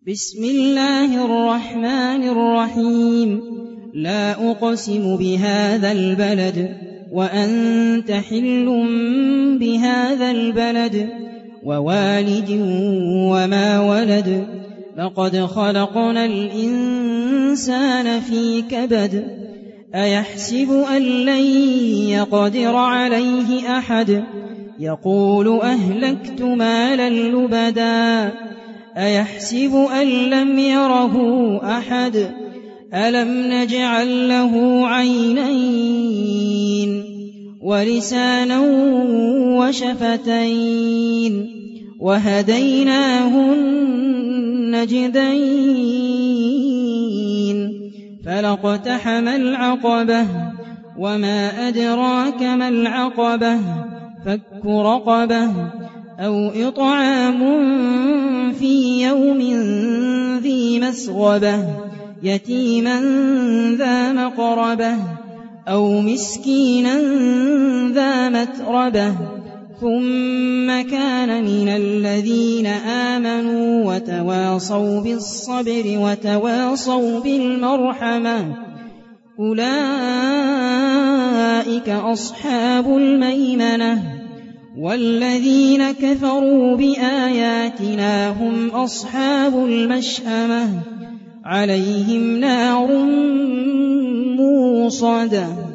بسم الله الرحمن الرحيم لا أقسم بهذا البلد وأنت حل بهذا البلد ووالد وما ولد لقد خلقنا الإنسان في كبد أيحسب أن لن يقدر عليه أحد يقول أهلكت مالا لبدا أيحسب أن لم يره أحد ألم نجعل له عينين ولسانا وشفتين وهديناه النجدين فلاقتحم العقبة وما أدراك ما العقبة فك رقبة أو إطعام في يوم ذي مسغبة يتيما ذا مقربة أو مسكينا ذا متربة ثم كان من الذين آمنوا وتواصوا بالصبر وتواصوا بالمرحمة أولئك أصحاب الميمنة والذين كفروا بآياتنا هم أصحاب المشأمة عليهم نار موصدة